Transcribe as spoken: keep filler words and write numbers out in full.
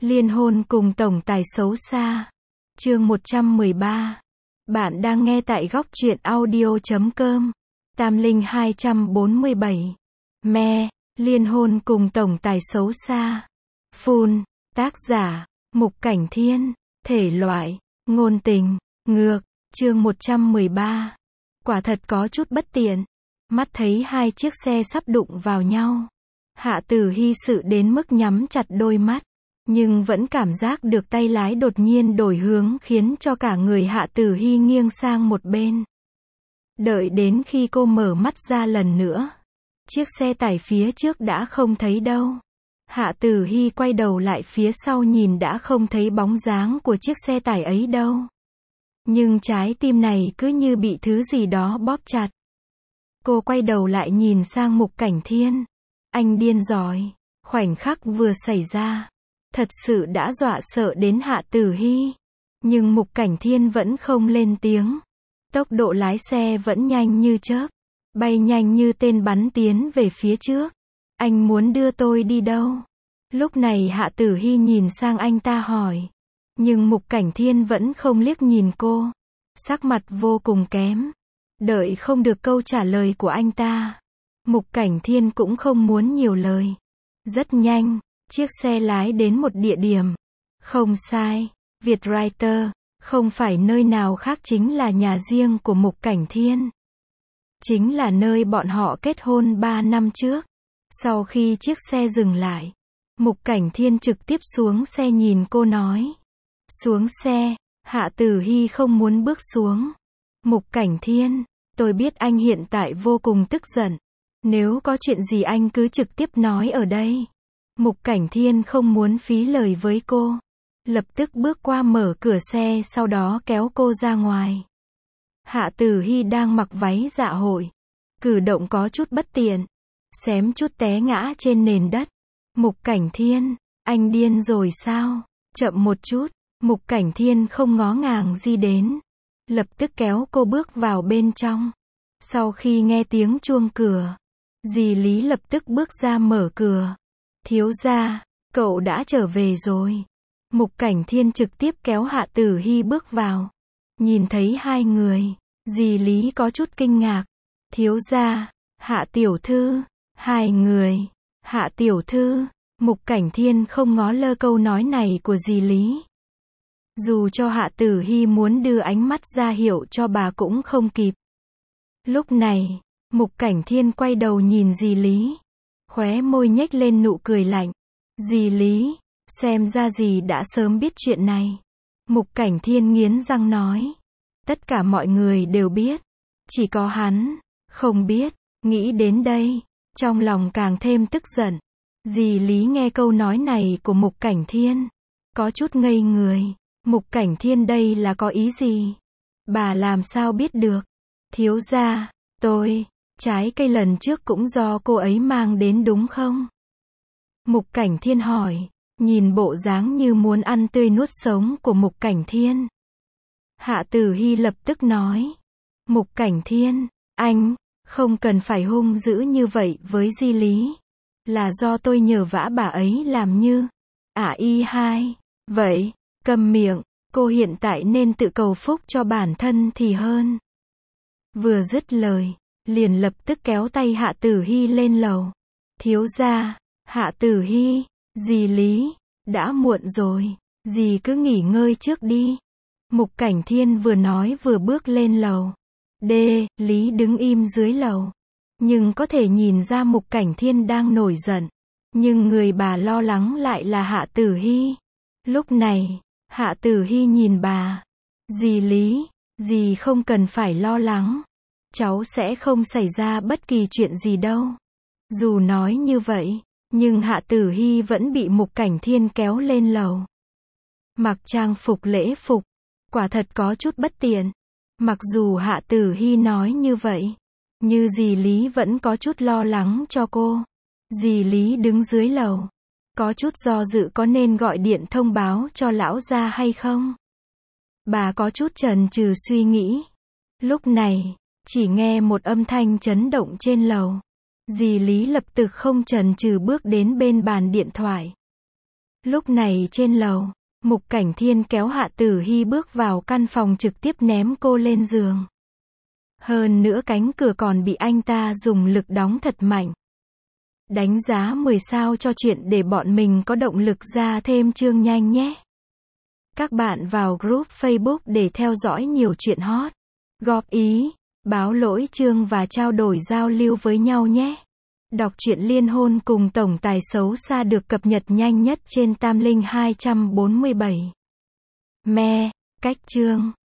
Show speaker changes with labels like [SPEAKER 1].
[SPEAKER 1] Liên hôn cùng tổng tài xấu xa. Chương một trăm mười ba. Bạn đang nghe tại góc truyện audio chấm com. Tam Linh hai trăm bốn mươi bảy. Me, liên hôn cùng tổng tài xấu xa. Phun, tác giả, Mục Cảnh Thiên, thể loại, ngôn tình, ngược, chương một trăm mười ba. Quả thật có chút bất tiện. Mắt thấy hai chiếc xe sắp đụng vào nhau. Hạ Tử Hy sự đến mức nhắm chặt đôi mắt. Nhưng vẫn cảm giác được tay lái đột nhiên đổi hướng khiến cho cả người Hạ Tử Hy nghiêng sang một bên. Đợi đến khi cô mở mắt ra lần nữa. Chiếc xe tải phía trước đã không thấy đâu. Hạ Tử Hy quay đầu lại phía sau nhìn đã không thấy bóng dáng của chiếc xe tải ấy đâu. Nhưng trái tim này cứ như bị thứ gì đó bóp chặt. Cô quay đầu lại nhìn sang Mục Cảnh Thiên. Anh điên rồi. Khoảnh khắc vừa xảy ra. Thật sự đã dọa sợ đến Hạ Tử Hy. Nhưng Mục Cảnh Thiên vẫn không lên tiếng. Tốc độ lái xe vẫn nhanh như chớp. Bay nhanh như tên bắn tiến về phía trước. Anh muốn đưa tôi đi đâu? Lúc này Hạ Tử Hy nhìn sang anh ta hỏi. Nhưng Mục Cảnh Thiên vẫn không liếc nhìn cô. Sắc mặt vô cùng kém. Đợi không được câu trả lời của anh ta. Mục Cảnh Thiên cũng không muốn nhiều lời. Rất nhanh, chiếc xe lái đến một địa điểm. Không sai, Vietwriter, không phải nơi nào khác chính là nhà riêng của Mục Cảnh Thiên. Chính là nơi bọn họ kết hôn ba năm trước. Sau khi chiếc xe dừng lại, Mục Cảnh Thiên trực tiếp xuống xe nhìn cô nói. Xuống xe, Hạ Tử Hy không muốn bước xuống. Mục Cảnh Thiên, tôi biết anh hiện tại vô cùng tức giận. Nếu có chuyện gì anh cứ trực tiếp nói ở đây. Mục Cảnh Thiên không muốn phí lời với cô. Lập tức bước qua mở cửa xe sau đó kéo cô ra ngoài. Hạ Tử Hy đang mặc váy dạ hội. Cử động có chút bất tiện. Xém chút té ngã trên nền đất. Mục Cảnh Thiên, anh điên rồi sao? Chậm một chút. Mục Cảnh Thiên không ngó ngàng gì đến. Lập tức kéo cô bước vào bên trong. Sau khi nghe tiếng chuông cửa, dì Lý lập tức bước ra mở cửa. Thiếu gia, cậu đã trở về rồi. Mục Cảnh Thiên trực tiếp kéo Hạ Tử Hy bước vào. Nhìn thấy hai người, dì Lý có chút kinh ngạc. Thiếu gia, Hạ tiểu thư, hai người, Hạ tiểu thư. Mục Cảnh Thiên không ngó lơ câu nói này của dì Lý. Dù cho Hạ Tử Hy muốn đưa ánh mắt ra hiệu cho bà cũng không kịp. Lúc này, Mục Cảnh Thiên quay đầu nhìn dì Lý. Khóe môi nhếch lên nụ cười lạnh. Dì Lý, xem ra dì đã sớm biết chuyện này. Mục Cảnh Thiên nghiến răng nói. Tất cả mọi người đều biết. Chỉ có hắn, không biết. Nghĩ đến đây, trong lòng càng thêm tức giận. Dì Lý nghe câu nói này của Mục Cảnh Thiên. Có chút ngây người. Mục Cảnh Thiên đây là có ý gì? Bà làm sao biết được? Thiếu gia, tôi, trái cây lần trước cũng do cô ấy mang đến đúng không? Mục Cảnh Thiên hỏi, nhìn bộ dáng như muốn ăn tươi nuốt sống của Mục Cảnh Thiên. Hạ Tử Hy lập tức nói, Mục Cảnh Thiên, anh, không cần phải hung dữ như vậy với Di Lý. Là do tôi nhờ vả bà ấy làm như, ả y hai, vậy, câm miệng, cô hiện tại nên tự cầu phúc cho bản thân thì hơn. Vừa dứt lời, liền lập tức kéo tay Hạ Tử Hy lên lầu. Thiếu gia, Hạ Tử Hy, dì Lý, đã muộn rồi, dì cứ nghỉ ngơi trước đi. Mục Cảnh Thiên vừa nói vừa bước lên lầu. Đê, Lý đứng im dưới lầu. Nhưng có thể nhìn ra Mục Cảnh Thiên đang nổi giận. Nhưng người bà lo lắng lại là Hạ Tử Hy. Lúc này, Hạ Tử Hy nhìn bà. Dì Lý, dì không cần phải lo lắng. Cháu sẽ không xảy ra bất kỳ chuyện gì đâu. Dù nói như vậy, nhưng Hạ Tử Hy vẫn bị Mục Cảnh Thiên kéo lên lầu. Mặc trang phục lễ phục, quả thật có chút bất tiện. Mặc dù Hạ Tử Hy nói như vậy, như dì Lý vẫn có chút lo lắng cho cô. Dì Lý đứng dưới lầu, có chút do dự có nên gọi điện thông báo cho lão gia hay không. Bà có chút chần chừ suy nghĩ. Lúc này, chỉ nghe một âm thanh chấn động trên lầu. Dì Lý lập tức không chần chừ bước đến bên bàn điện thoại. Lúc này trên lầu, Mục Cảnh Thiên kéo Hạ Tử Hy bước vào căn phòng trực tiếp ném cô lên giường. Hơn nữa cánh cửa còn bị anh ta dùng lực đóng thật mạnh. Đánh giá mười sao cho chuyện để bọn mình có động lực ra thêm chương nhanh nhé. Các bạn vào group Facebook để theo dõi nhiều chuyện hot, góp ý, báo lỗi chương và trao đổi giao lưu với nhau nhé. Đọc truyện liên hôn cùng tổng tài xấu xa được cập nhật nhanh nhất trên Tam Linh hai trăm bốn mươi bảy. Me, cách chương